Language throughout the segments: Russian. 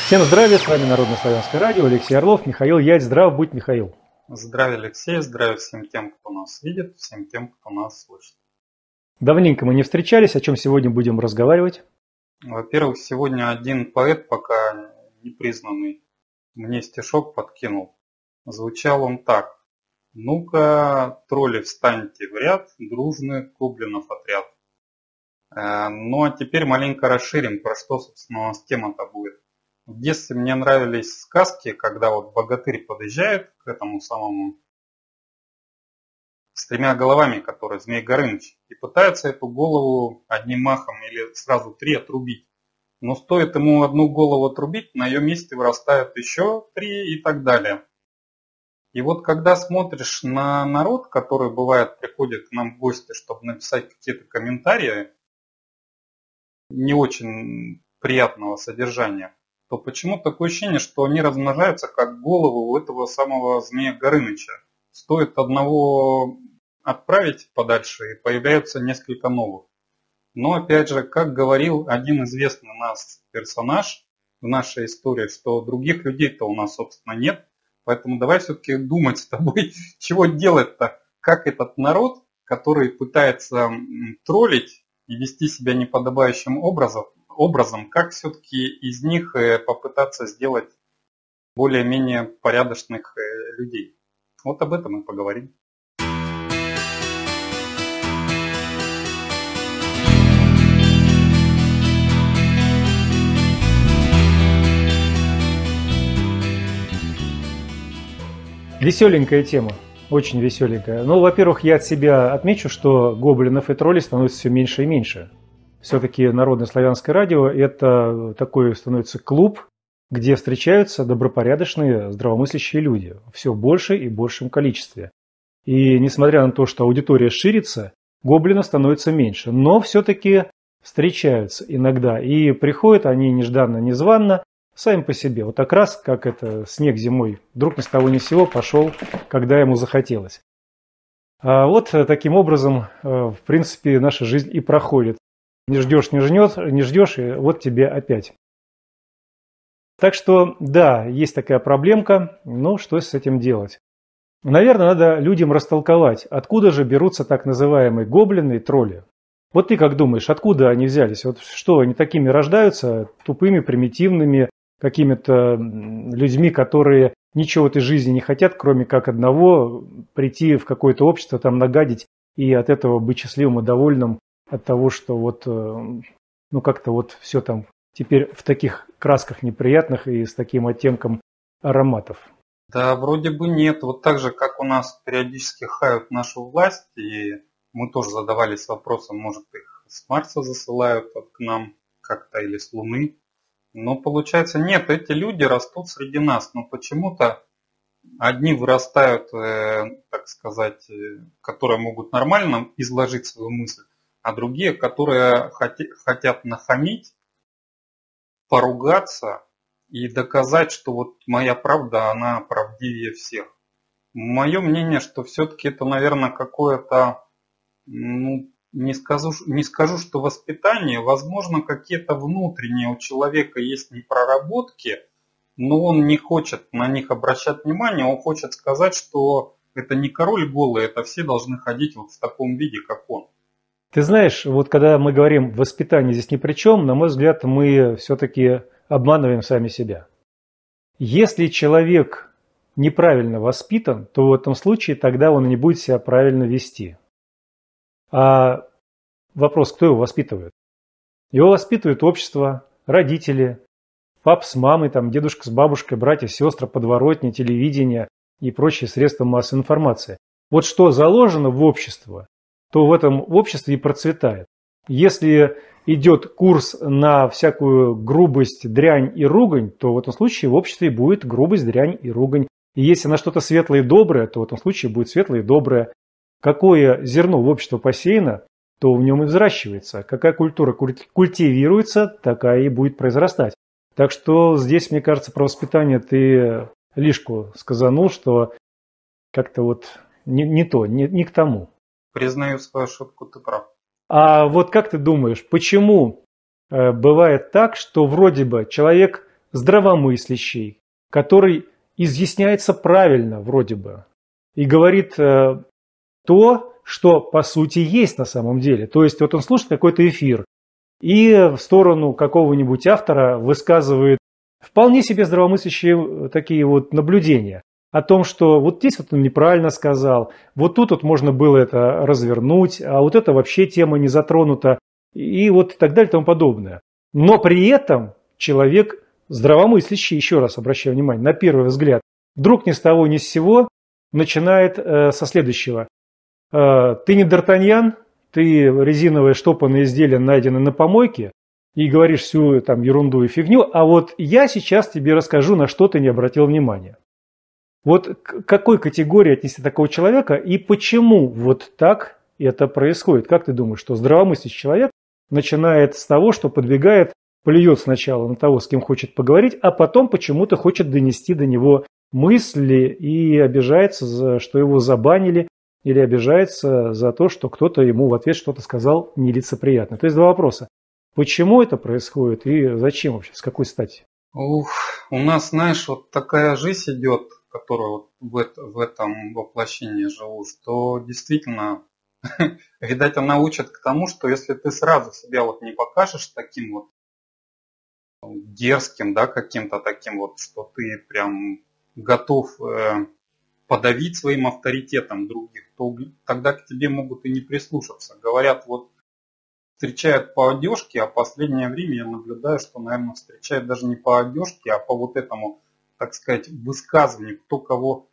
Всем здравия, с вами Народно-славянское радио, Алексей Орлов, Михаил Ять. Здрав будь, Михаил. Здравия, Алексей, здравия всем тем, кто нас видит, всем тем, кто нас слышит. Давненько мы не встречались, о чем сегодня будем разговаривать? Во-первых, сегодня один поэт, пока не признанный, мне стишок подкинул. Звучал он так. Ну-ка, тролли, встаньте в ряд, дружный гоблинов отряд. Ну а теперь маленько расширим, про что, собственно, у нас тема-то будет. В детстве мне нравились сказки, когда вот богатырь подъезжает к этому самому с тремя головами, который Змей Горыныч, и пытается эту голову одним махом или сразу три отрубить. Но стоит ему одну голову отрубить, на ее месте вырастают еще три и так далее. И вот когда смотришь на народ, который бывает приходит к нам в гости, чтобы написать какие-то комментарии не очень приятного содержания, то почему такое ощущение, что они размножаются как голову у этого самого Змея Горыныча. Стоит одного отправить подальше, и появляются несколько новых. Но опять же, как говорил один известный у нас персонаж в нашей истории, что других людей-то у нас, собственно, нет. Поэтому давай все-таки думать с тобой, чего делать-то, как этот народ, который пытается троллить и вести себя неподобающим образом, как все-таки из них попытаться сделать более-менее порядочных людей. Вот об этом и поговорим. Веселенькая тема, очень веселенькая. Ну, во-первых, я от себя отмечу, что гоблинов и троллей становится все меньше и меньше. Все-таки Народно-славянское радио – это такой становится клуб, где встречаются добропорядочные, здравомыслящие люди. Все в большем и большем количестве. И несмотря на то, что аудитория ширится, гоблинов становится меньше. Но все-таки встречаются иногда. И приходят они нежданно-незванно, сами по себе. Вот так раз, как это снег зимой, вдруг ни с того ни с сего пошел, когда ему захотелось. А вот таким образом, в принципе, наша жизнь и проходит. Не ждешь, не ждешь, и вот тебе опять. Так что, да, есть такая проблемка, но что с этим делать? Наверное, надо людям растолковать, откуда же берутся так называемые гоблины и тролли. Вот ты как думаешь, откуда они взялись? Вот что, они такими рождаются, тупыми, примитивными, какими-то людьми, которые ничего в этой жизни не хотят, кроме как одного, прийти в какое-то общество, там нагадить и от этого быть счастливым и довольным, от того, что вот, ну как-то вот все там теперь в таких красках неприятных и с таким оттенком ароматов. Да, вроде бы нет. Вот так же, как у нас периодически хают нашу власть, и мы тоже задавались вопросом, может их с Марса засылают к нам как-то или с Луны. Но получается нет, эти люди растут среди нас, но почему-то одни вырастают, так сказать, которые могут нормально изложить свою мысль, а другие, которые хотят нахамить, поругаться и доказать, что вот моя правда, она правдивее всех. Мое мнение, что все-таки это, наверное, какое-то, ну, не скажу, что воспитание, возможно, какие-то внутренние у человека есть непроработки, но он не хочет на них обращать внимание, он хочет сказать, что это не король голый, это все должны ходить вот в таком виде, как он. Ты знаешь, вот когда мы говорим воспитание здесь ни при чем, на мой взгляд, мы все-таки обманываем сами себя. Если человек неправильно воспитан, то в этом случае тогда он не будет себя правильно вести. А вопрос, кто его воспитывает? Его воспитывает общество, родители, пап с мамой, там, дедушка с бабушкой, братья, сестры, подворотни, телевидение и прочие средства массовой информации. Вот что заложено в общество, то в этом обществе и процветает. Если идет курс на всякую грубость, дрянь и ругань, то в этом случае в обществе будет грубость, дрянь и ругань. И если на что-то светлое и доброе, то в этом случае будет светлое и доброе. Какое зерно в общество посеяно, то в нем и взращивается. Какая культура культивируется, такая и будет произрастать. Так что здесь, мне кажется, про воспитание ты лишку сказанул, что как-то вот не то, не к тому. Признаю свою ошибку, ты прав. А вот как ты думаешь, почему бывает так, что вроде бы человек здравомыслящий, который изъясняется правильно вроде бы и говорит то, что по сути есть на самом деле. То есть вот он слушает какой-то эфир и в сторону какого-нибудь автора высказывает вполне себе здравомыслящие такие вот наблюдения о том, что вот здесь вот он неправильно сказал, вот тут вот можно было это развернуть, а вот это вообще тема не затронута, и вот так далее и тому подобное. Но при этом человек здравомыслящий, еще раз обращаю внимание, на первый взгляд, вдруг ни с того ни с сего начинает со следующего. Ты не Д'Артаньян, ты резиновое штопанное изделие, найденное на помойке, и говоришь всю там ерунду и фигню, а вот я сейчас тебе расскажу, на что ты не обратил внимания. Вот к какой категории отнести такого человека и почему вот так это происходит? Как ты думаешь, что здравомыслящий человек начинает с того, что подбегает, плюет сначала на того, с кем хочет поговорить, а потом почему-то хочет донести до него мысли и обижается, что его забанили, или обижается за то, что кто-то ему в ответ что-то сказал нелицеприятно. То есть два вопроса. Почему это происходит и зачем вообще, с какой стати? У нас, знаешь, вот такая жизнь идет, которая вот в этом воплощении живу, что действительно, видать, она учит к тому, что если ты сразу себя вот не покажешь таким вот дерзким, да, каким-то таким вот, что ты прям готов подавить своим авторитетом других, то тогда к тебе могут и не прислушаться. Говорят, вот встречают по одежке, а в последнее время я наблюдаю, что, наверное, встречают даже не по одежке, а по вот этому, так сказать, высказыванию, кто кого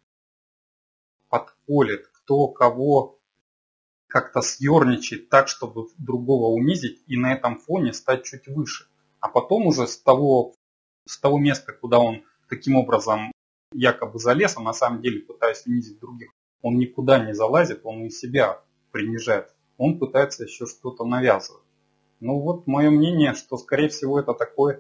подколет, кто кого как-то съерничает так, чтобы другого унизить и на этом фоне стать чуть выше. А потом уже с того места, куда он таким образом якобы залез, а на самом деле пытаясь унизить других, он никуда не залазит, он и себя принижает. Он пытается еще что-то навязывать. Ну вот мое мнение, что скорее всего это такой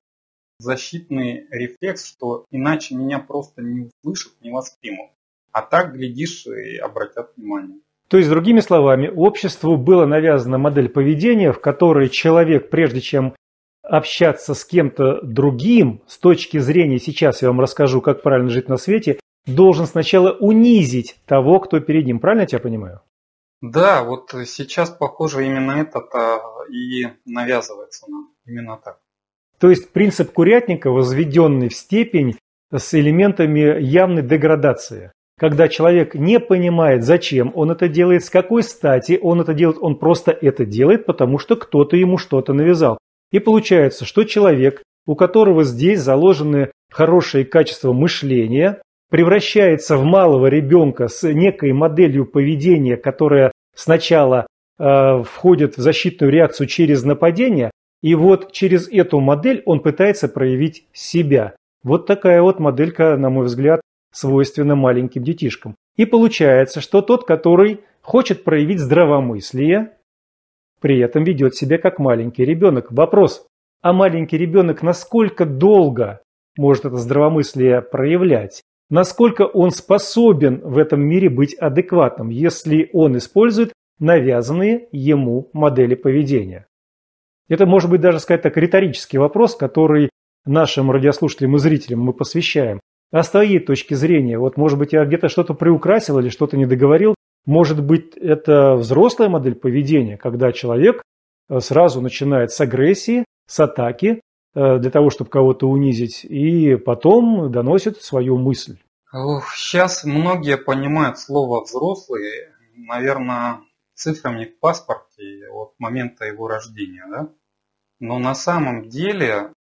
защитный рефлекс, что иначе меня просто не услышат, не воспримут. А так, глядишь, и обратят внимание. То есть, другими словами, обществу была навязана модель поведения, в которой человек, прежде чем общаться с кем-то другим, с точки зрения, сейчас я вам расскажу, как правильно жить на свете, должен сначала унизить того, кто перед ним. Правильно я тебя понимаю? Да, вот сейчас, похоже, именно это и навязывается нам. Именно так. То есть принцип курятника, возведенный в степень с элементами явной деградации. Когда человек не понимает, зачем он это делает, с какой стати он это делает, он просто это делает, потому что кто-то ему что-то навязал. И получается, что человек, у которого здесь заложены хорошие качества мышления, превращается в малого ребенка с некой моделью поведения, которая сначала входит в защитную реакцию через нападение, и вот через эту модель он пытается проявить себя. Вот такая вот моделька, на мой взгляд, свойственна маленьким детишкам. И получается, что тот, который хочет проявить здравомыслие, при этом ведет себя как маленький ребенок. Вопрос, а маленький ребенок насколько долго может это здравомыслие проявлять? Насколько он способен в этом мире быть адекватным, если он использует навязанные ему модели поведения? Это может быть даже, сказать так, риторический вопрос, который нашим радиослушателям и зрителям мы посвящаем. А с твоей точки зрения, вот может быть я где-то что-то приукрасил или что-то не договорил, может быть это взрослая модель поведения, когда человек сразу начинает с агрессии, с атаки, для того, чтобы кого-то унизить, и потом доносит свою мысль. Сейчас многие понимают слово «взрослый», наверное, цифрами в паспорте от момента его рождения. Да? Но на самом деле,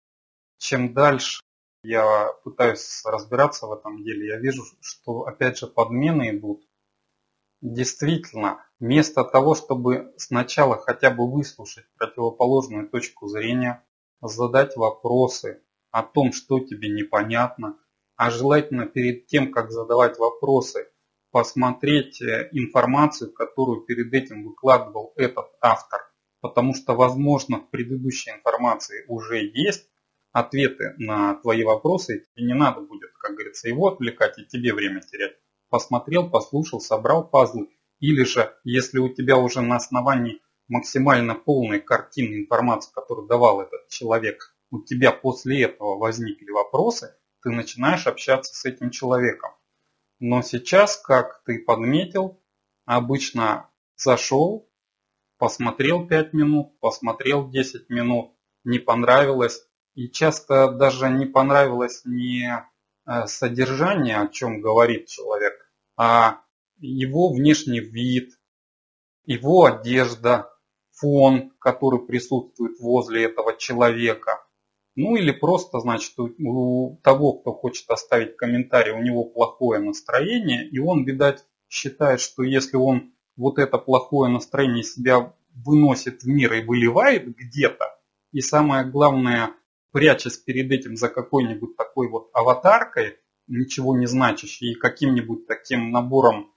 чем дальше я пытаюсь разбираться в этом деле, я вижу, что опять же подмены идут. Действительно, вместо того, чтобы сначала хотя бы выслушать противоположную точку зрения, задать вопросы о том, что тебе непонятно, а желательно перед тем, как задавать вопросы, посмотреть информацию, которую перед этим выкладывал этот автор, потому что, возможно, в предыдущей информации уже есть ответы на твои вопросы, и тебе не надо будет, как говорится, его отвлекать и тебе время терять. Посмотрел, послушал, собрал пазлы. Или же, если у тебя уже на основании максимально полной картины информации, которую давал этот человек, у тебя после этого возникли вопросы, ты начинаешь общаться с этим человеком. Но сейчас, как ты подметил, обычно зашел, посмотрел 5 минут, посмотрел 10 минут, не понравилось. И часто даже не понравилось не содержание, о чем говорит человек, а его внешний вид, его одежда, фон, который присутствует возле этого человека. Ну или просто, значит, у того, кто хочет оставить комментарий, у него плохое настроение, и он, видать, считает, что если он вот это плохое настроение себя выносит в мир и выливает где-то, и самое главное, прячась перед этим за какой-нибудь такой вот аватаркой, ничего не значащей, и каким-нибудь таким набором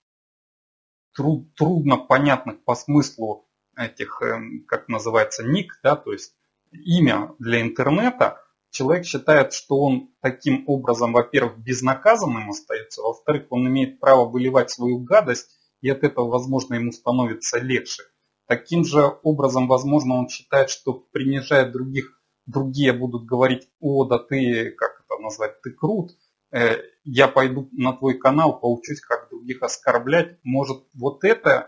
трудно понятных по смыслу этих, как называется, ник, да, то есть имя для интернета, человек считает, что он таким образом, во-первых, безнаказанным остается, во-вторых, он имеет право выливать свою гадость, и от этого, возможно, ему становится легче. Таким же образом, возможно, он считает, что принижая других, другие будут говорить: о, да ты, как это назвать, ты крут, я пойду на твой канал, поучусь, как других оскорблять. Может, вот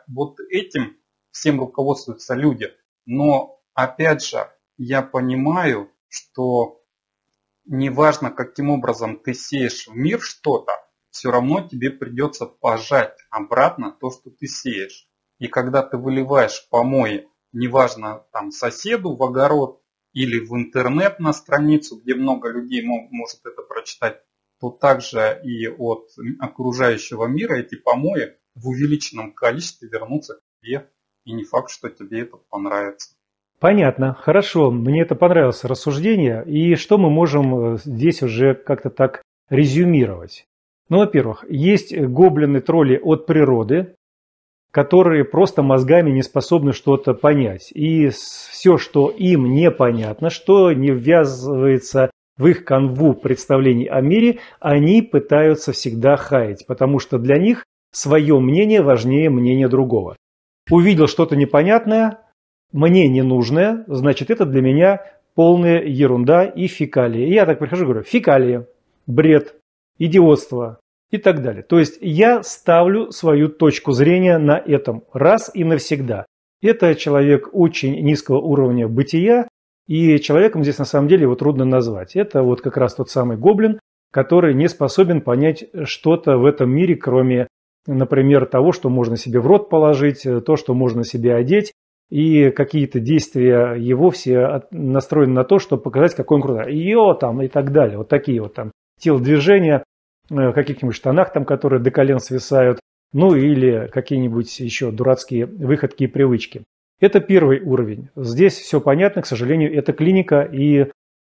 этим всем руководствуются люди. Но, опять же, я понимаю, что неважно, каким образом ты сеешь в мир что-то, все равно тебе придется пожать обратно то, что ты сеешь. И когда ты выливаешь помои, неважно, там, соседу в огород или в интернет на страницу, где много людей может это прочитать, то также и от окружающего мира эти помои в увеличенном количестве вернутся к тебе. И не факт, что тебе это понравится. Понятно, хорошо, мне это понравилось рассуждение. И что мы можем здесь уже как-то так резюмировать? Ну, во-первых, есть гоблины-тролли от природы, которые просто мозгами не способны что-то понять. И все, что им непонятно, что не ввязывается в их канву представлений о мире, они пытаются всегда хаять, потому что для них свое мнение важнее мнения другого. Увидел что-то непонятное, мне ненужное, значит, это для меня полная ерунда и фекалия. И я так прихожу и говорю: фекалия, бред, идиотство и так далее. То есть я ставлю свою точку зрения на этом раз и навсегда. Это человек очень низкого уровня бытия, и человеком здесь на самом деле его трудно назвать. Это вот как раз тот самый гоблин, который не способен понять что-то в этом мире, кроме, например, того, что можно себе в рот положить, то, что можно себе одеть, и какие-то действия его все настроены на то, чтобы показать, какой он крутой. Йо, там, и так далее. Вот такие вот там телодвижения в каких-нибудь штанах, там, которые до колен свисают, ну или какие-нибудь еще дурацкие выходки и привычки. Это первый уровень. Здесь все понятно, к сожалению, это клиника, и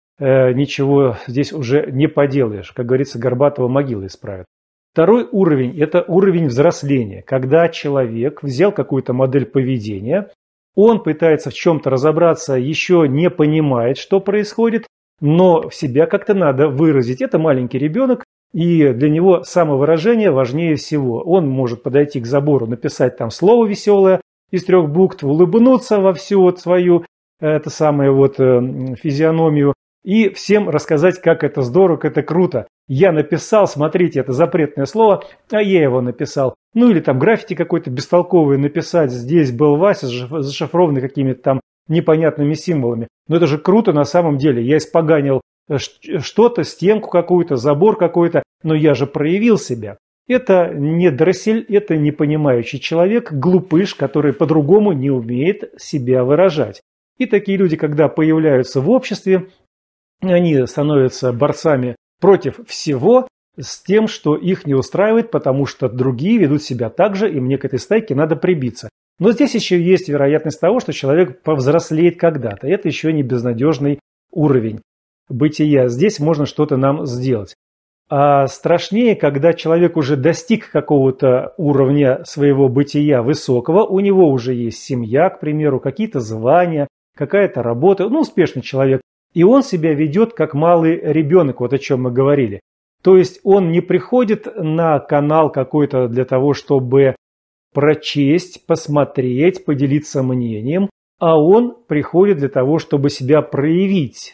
ничего здесь уже не поделаешь. Как говорится, Горбатого могила исправит. Второй уровень – это уровень взросления, когда человек взял какую-то модель поведения, он пытается в чем-то разобраться, еще не понимает, что происходит, но себя как-то надо выразить. Это маленький ребенок, и для него самовыражение важнее всего. Он может подойти к забору, написать там слово веселое из 3 букв, улыбнуться во всю вот свою физиономию и всем рассказать, как это здорово, как это круто. Я написал, смотрите, это запретное слово, а я его написал. Ну или там граффити какой-то бестолковый написать, здесь был Вася, зашифрованный какими-то там непонятными символами. Но это же круто на самом деле. Я испоганил что-то, стенку какую-то, забор какой-то, но я же проявил себя. Это не дроссель, это не понимающий человек, глупыш, который по-другому не умеет себя выражать. И такие люди, когда появляются в обществе, они становятся борцами против всего с тем, что их не устраивает, потому что другие ведут себя так же, и мне к этой стайке надо прибиться. Но здесь еще есть вероятность того, что человек повзрослеет когда-то. Это еще не безнадежный уровень бытия. Здесь можно что-то нам сделать. А страшнее, когда человек уже достиг какого-то уровня своего бытия высокого, у него уже есть семья, к примеру, какие-то звания, какая-то работа, успешный человек. И он себя ведет как малый ребенок, вот о чем мы говорили. То есть он не приходит на канал какой-то для того, чтобы прочесть, посмотреть, поделиться мнением, а он приходит для того, чтобы себя проявить.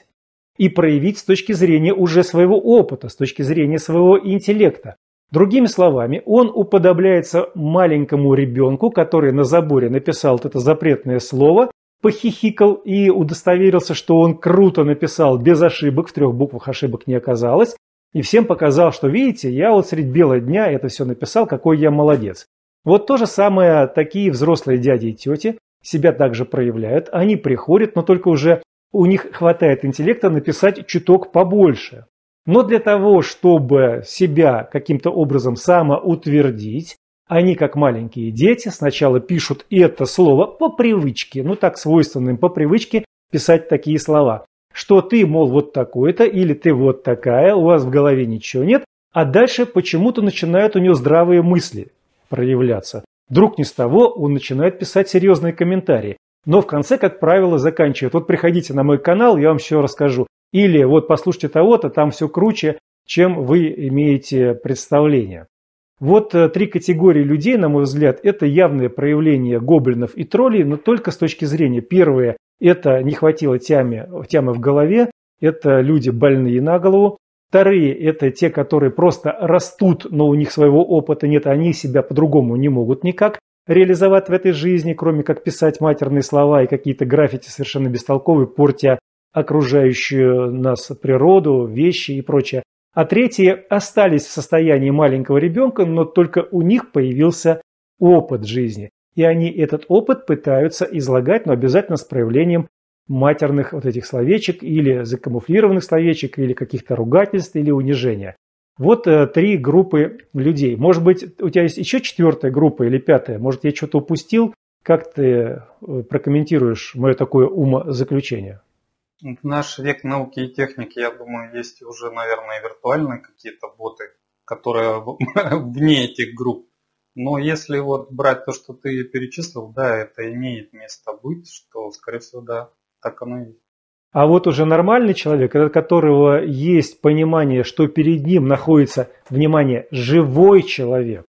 и проявить с точки зрения уже своего опыта, с точки зрения своего интеллекта. Другими словами, он уподобляется маленькому ребенку, который на заборе написал вот это запретное слово, похихикал и удостоверился, что он круто написал без ошибок, в 3 буквах ошибок не оказалось, и всем показал, что, видите, я вот средь бела дня это все написал, какой я молодец. Вот то же самое такие взрослые дяди и тети себя также проявляют, они приходят, но только уже у них хватает интеллекта написать чуток побольше. Но для того, чтобы себя каким-то образом самоутвердить, они, как маленькие дети, сначала пишут это слово по привычке, ну так свойственно им по привычке писать такие слова, что ты, мол, вот такой-то или ты вот такая, у вас в голове ничего нет, а дальше почему-то начинают у него здравые мысли проявляться. Вдруг ни с того он начинает писать серьезные комментарии, но в конце, как правило, заканчивает: вот приходите на мой канал, я вам все расскажу. Или вот послушайте того-то, там все круче, чем вы имеете представление. Вот 3 категории людей, на мой взгляд, это явное проявление гоблинов и троллей, но только с точки зрения. Первое – это не хватило тямы в голове, это люди больные на голову. Вторые – это те, которые просто растут, но у них своего опыта нет, они себя по-другому не могут никак реализовать в этой жизни, кроме как писать матерные слова и какие-то граффити совершенно бестолковые, портя окружающую нас природу, вещи и прочее. А третьи остались в состоянии маленького ребенка, но только у них появился опыт жизни. И они этот опыт пытаются излагать, но обязательно с проявлением матерных вот этих словечек или закамуфлированных словечек, или каких-то ругательств, или унижения. Вот 3 группы людей. Может быть, у тебя есть еще 4-я группа или 5-я? Может, я что-то упустил? Как ты прокомментируешь мое такое умозаключение? В наш век науки и техники, я думаю, есть уже, наверное, виртуальные какие-то боты, которые вне этих групп. Но если вот брать то, что ты перечислил, да, это имеет место быть, что, скорее всего, да, так оно и есть. А вот уже нормальный человек, у которого есть понимание, что перед ним находится, внимание, живой человек,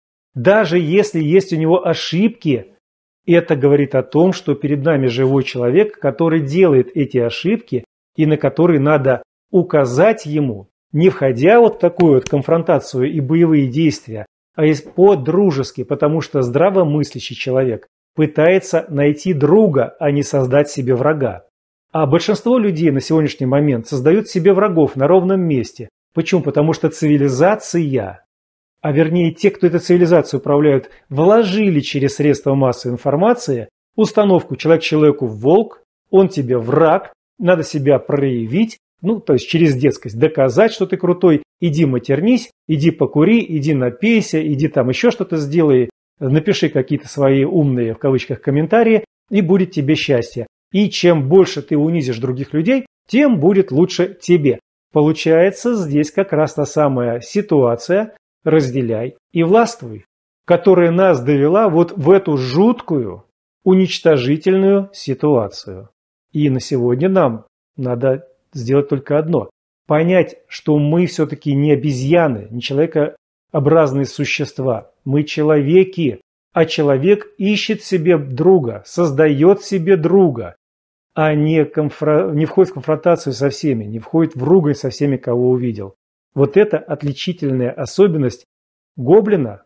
даже если есть у него ошибки, это говорит о том, что перед нами живой человек, который делает эти ошибки и на которые надо указать ему, не входя вот в такую вот конфронтацию и боевые действия, а по-дружески, потому что здравомыслящий человек пытается найти друга, а не создать себе врага. А большинство людей на сегодняшний момент создают себе врагов на ровном месте. Почему? Потому что цивилизация, а вернее те, кто эту цивилизацию управляют, вложили через средства массовой информации установку человек человеку волк, он тебе враг, надо себя проявить, ну то есть через детскость доказать, что ты крутой, иди матернись, иди покури, иди напейся, иди там еще что-то сделай, напиши какие-то свои умные в кавычках комментарии, и будет тебе счастье. И чем больше ты унизишь других людей, тем будет лучше тебе. Получается здесь как раз та самая ситуация «разделяй и властвуй», которая нас довела вот в эту жуткую, уничтожительную ситуацию. И на сегодня нам надо сделать только одно – понять, что мы все-таки не обезьяны, не человекообразные существа, мы человеки, а человек ищет себе друга, создает себе друга, а не входит в конфронтацию со всеми, не входит в ругань со всеми, кого увидел. Вот это отличительная особенность гоблина,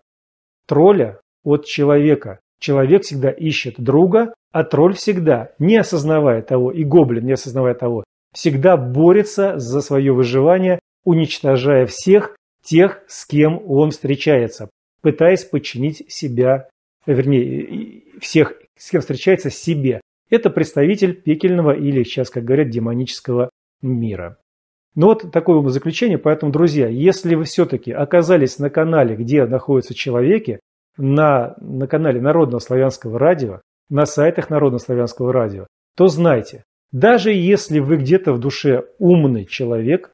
тролля от человека. Человек всегда ищет друга, а тролль всегда, не осознавая того, и гоблин, не осознавая того, всегда борется за свое выживание, уничтожая всех тех, с кем он встречается, пытаясь подчинить себя, вернее, всех, с кем встречается, себе. Это представитель пекельного или, сейчас, как говорят, демонического мира. Ну вот такое заключение, поэтому, друзья, если вы все-таки оказались на канале, где находятся человеки, на канале Народного славянского радио, на сайтах Народного славянского радио, то знайте, даже если вы где-то в душе умный человек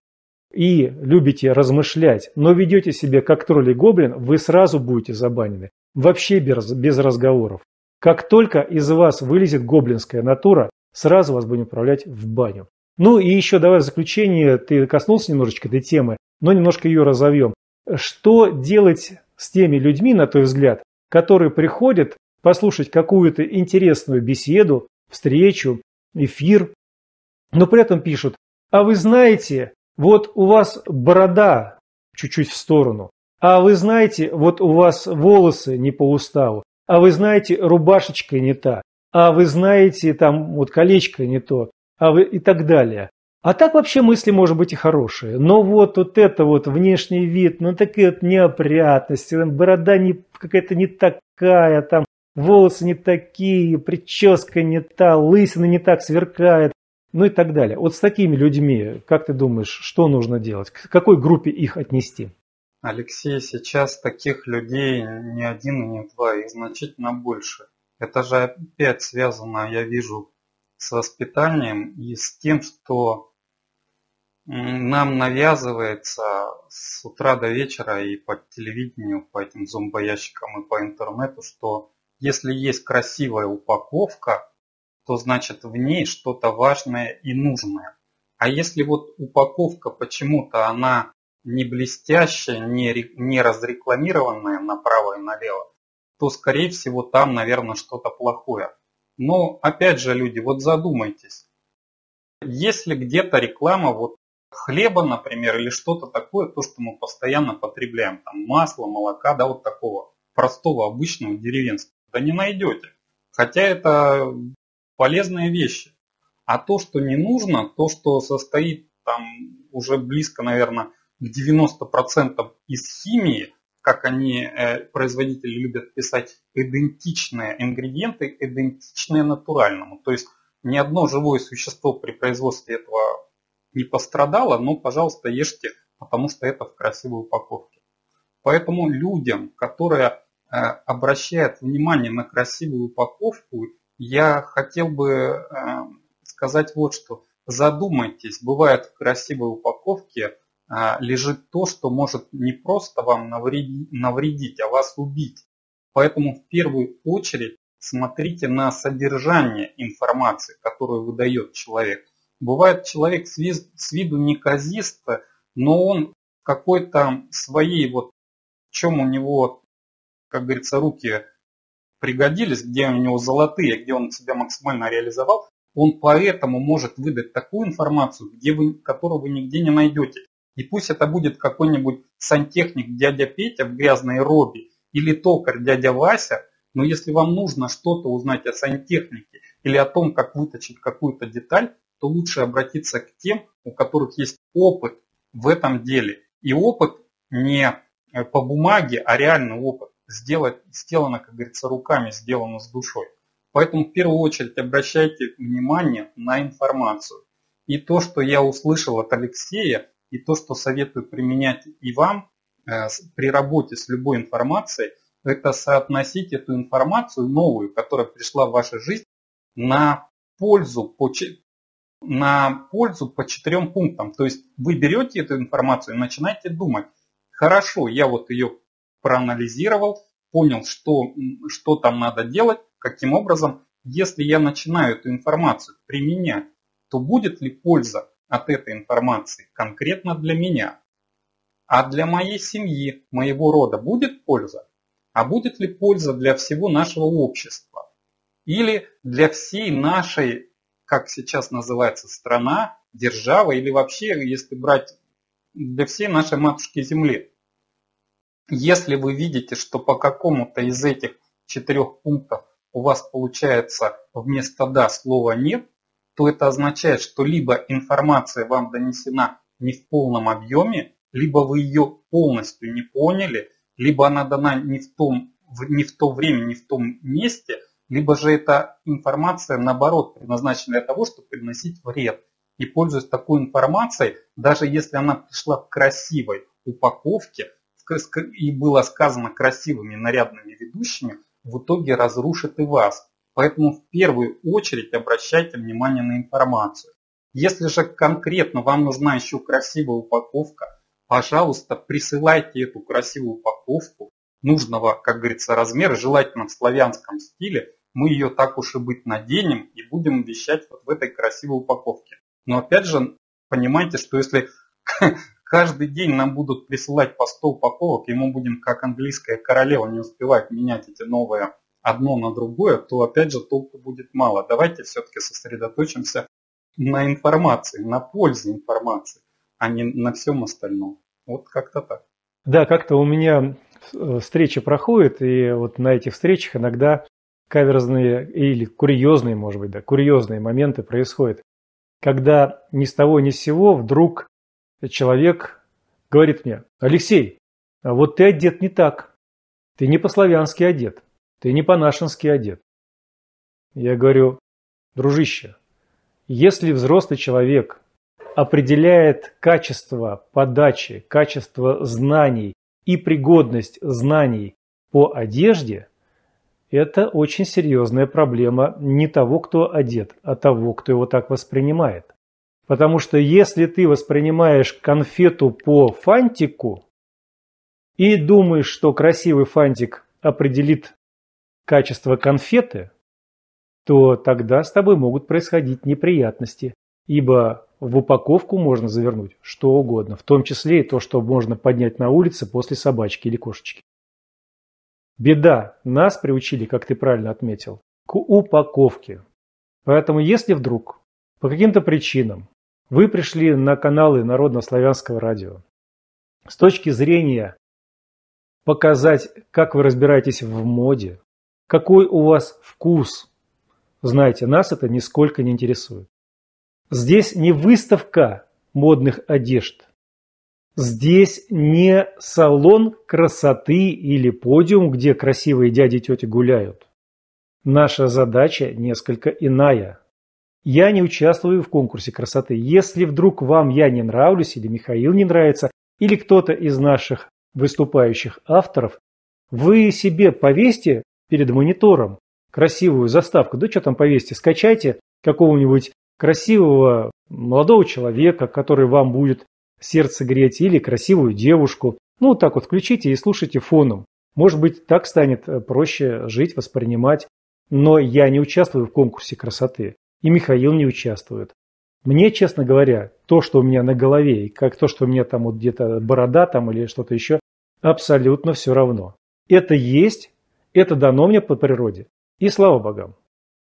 и любите размышлять, но ведете себя как тролль и гоблин, вы сразу будете забанены. Вообще без разговоров. Как только из вас вылезет гоблинская натура, сразу вас будем отправлять в баню. Ну и еще давай в заключение, ты коснулся немножечко этой темы, но немножко ее разовьем. Что делать с теми людьми, на твой взгляд, которые приходят послушать какую-то интересную беседу, встречу, эфир, но при этом пишут: А вы знаете, вот у вас борода чуть-чуть в сторону. А вы знаете, вот у вас волосы не по уставу. А вы знаете, рубашечка не та. А вы знаете, там вот колечко не то. А вы и так далее. А так вообще мысли, может быть, и хорошие. Но вот это вот внешний вид, ну такая вот неопрятность, борода какая-то не такая, там волосы не такие, прическа не та, лысина не так сверкает, ну и так далее. Вот с такими людьми, как ты думаешь, что нужно делать? К какой группе их отнести? Алексей, сейчас таких людей не один и не два, их значительно больше. Это же опять связано, я вижу, с воспитанием и с тем, что нам навязывается с утра до вечера и по телевидению, по этим зомбоящикам и по интернету, что если есть красивая упаковка, то значит в ней что-то важное и нужное. А если вот упаковка почему-то она не блестящая, не разрекламированная направо и налево, то скорее всего там, наверное, что-то плохое. Но опять же, люди, вот задумайтесь. Если где-то реклама вот хлеба, например, или что-то такое, то, что мы постоянно потребляем, там масло, молока, да, вот такого простого, обычного, деревенского, да не найдете. Хотя это полезные вещи. А то, что не нужно, то, что состоит там уже близко, наверное, к 90% из химии, как они, производители, любят писать, идентичные ингредиенты, идентичные натуральному. То есть ни одно живое существо при производстве этого не пострадало, но, пожалуйста, ешьте, потому что это в красивой упаковке. Поэтому людям, которые обращают внимание на красивую упаковку, я хотел бы сказать вот что. Задумайтесь, бывает в красивой упаковке лежит то, что может не просто вам навредить, а вас убить. Поэтому в первую очередь смотрите на содержание информации, которую выдает человек. Бывает человек с виду неказист, но он какой-то своей, вот в чем у него, как говорится, руки пригодились, где у него золотые, где он себя максимально реализовал, он поэтому может выдать такую информацию, которую вы нигде не найдете. И пусть это будет какой-нибудь сантехник дядя Петя в грязной робе или токарь дядя Вася, но если вам нужно что-то узнать о сантехнике или о том, как выточить какую-то деталь, то лучше обратиться к тем, у которых есть опыт в этом деле. И опыт не по бумаге, а реальный опыт. Сделано, как говорится, руками, сделано с душой. Поэтому в первую очередь обращайте внимание на информацию. И то, что я услышал от Алексея, и то, что советую применять и вам при работе с любой информацией, это соотносить эту информацию новую, которая пришла в вашу жизнь, на пользу по 4 пунктам. То есть вы берете эту информацию и начинаете думать, хорошо, я вот ее проанализировал, понял, что там надо делать, каким образом. Если я начинаю эту информацию применять, то будет ли польза от этой информации конкретно для меня? А для моей семьи, моего рода будет польза? А будет ли польза для всего нашего общества? Или для всей нашей, как сейчас называется, страна, держава, или вообще, если брать, для всей нашей матушки Земли? Если вы видите, что по какому-то из этих 4 пунктов у вас получается вместо «да» слова «нет», то это означает, что либо информация вам донесена не в полном объеме, либо вы ее полностью не поняли, либо она дана не в то время, не в том месте, либо же эта информация, наоборот, предназначена для того, чтобы приносить вред. И пользуясь такой информацией, даже если она пришла в красивой упаковке и было сказано красивыми нарядными ведущими, в итоге разрушит и вас. Поэтому в первую очередь обращайте внимание на информацию. Если же конкретно вам нужна еще красивая упаковка, пожалуйста, присылайте эту красивую упаковку нужного, как говорится, размера, желательно в славянском стиле. Мы ее так уж и быть наденем и будем вещать вот в этой красивой упаковке. Но опять же, понимайте, что если каждый день нам будут присылать по 100 упаковок, и мы будем, как английская королева, не успевать менять эти новые одно на другое, то опять же толку будет мало. Давайте все-таки сосредоточимся на информации, на пользе информации, а не на всем остальном. Вот как-то так. Да, как-то у меня встречи проходят, и вот на этих встречах иногда каверзные или курьезные, может быть, да, курьезные моменты происходят. Когда ни с того ни с сего вдруг человек говорит мне: Алексей, а вот ты одет не так, ты не по-славянски одет, ты не по-нашенски одет. Я говорю: дружище, если взрослый человек определяет качество подачи, качество знаний и пригодность знаний по одежде, это очень серьезная проблема не того, кто одет, а того, кто его так воспринимает. Потому что если ты воспринимаешь конфету по фантику и думаешь, что красивый фантик определит качество конфеты, то тогда с тобой могут происходить неприятности, ибо в упаковку можно завернуть что угодно, в том числе и то, что можно поднять на улице после собачки или кошечки. Беда, нас приучили, как ты правильно отметил, к упаковке. Поэтому если вдруг по каким-то причинам вы пришли на каналы Народно-славянского радио с точки зрения показать, как вы разбираетесь в моде, какой у вас вкус, знаете, нас это нисколько не интересует. Здесь не выставка модных одежд. Здесь не салон красоты или подиум, где красивые дяди и тети гуляют. Наша задача несколько иная. Я не участвую в конкурсе красоты. Если вдруг вам я не нравлюсь, или Михаил не нравится, или кто-то из наших выступающих авторов, вы себе повесьте перед монитором красивую заставку. Да что там повесьте, скачайте какого-нибудь красивого молодого человека, который вам будет сердце греть, или красивую девушку. Ну, вот так вот включите и слушайте фоном. Может быть, так станет проще жить, воспринимать. Но я не участвую в конкурсе красоты. И Михаил не участвует. Мне, честно говоря, то, что у меня на голове, и как то, что у меня там вот где-то борода там или что-то еще, абсолютно все равно. Это есть, это дано мне по природе. И слава богам.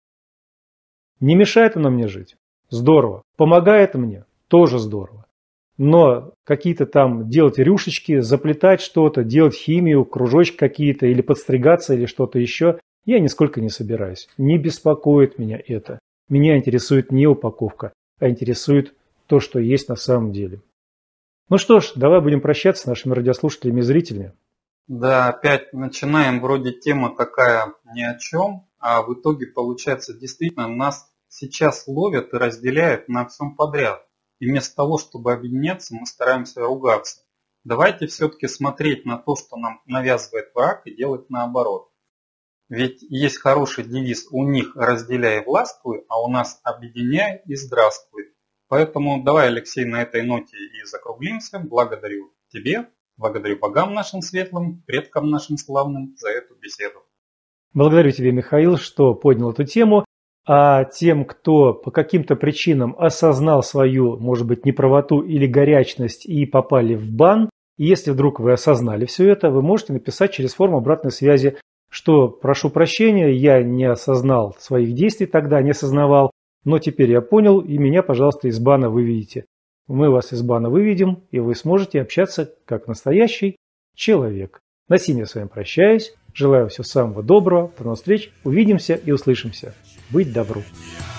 Не мешает оно мне жить? Здорово. Помогает мне? Тоже здорово. Но какие-то там делать рюшечки, заплетать что-то, делать химию, кружочки какие-то, или подстригаться, или что-то еще, я нисколько не собираюсь. Не беспокоит меня это. Меня интересует не упаковка, а интересует то, что есть на самом деле. Ну что ж, давай будем прощаться с нашими радиослушателями и зрителями. Да, опять начинаем, вроде тема такая ни о чем, а в итоге получается действительно нас сейчас ловят и разделяют на всем подряд. И вместо того, чтобы объединяться, мы стараемся ругаться. Давайте все-таки смотреть на то, что нам навязывает враг, и делать наоборот. Ведь есть хороший девиз: у них разделяй и властвуй, а у нас объединяй и здравствуй. Поэтому давай, Алексей, на этой ноте и закруглимся. Благодарю тебе, благодарю богам нашим светлым, предкам нашим славным за эту беседу. Благодарю тебя, Михаил, что поднял эту тему. А тем, кто по каким-то причинам осознал свою, может быть, неправоту или горячность и попали в бан, если вдруг вы осознали все это, вы можете написать через форму обратной связи, что прошу прощения, я не осознал своих действий тогда, не осознавал, но теперь я понял, и меня, пожалуйста, из бана выведите. Мы вас из бана выведем, и вы сможете общаться как настоящий человек. На сим я с вами прощаюсь. Желаю всего самого доброго. До новых встреч. Увидимся и услышимся. Быть добру.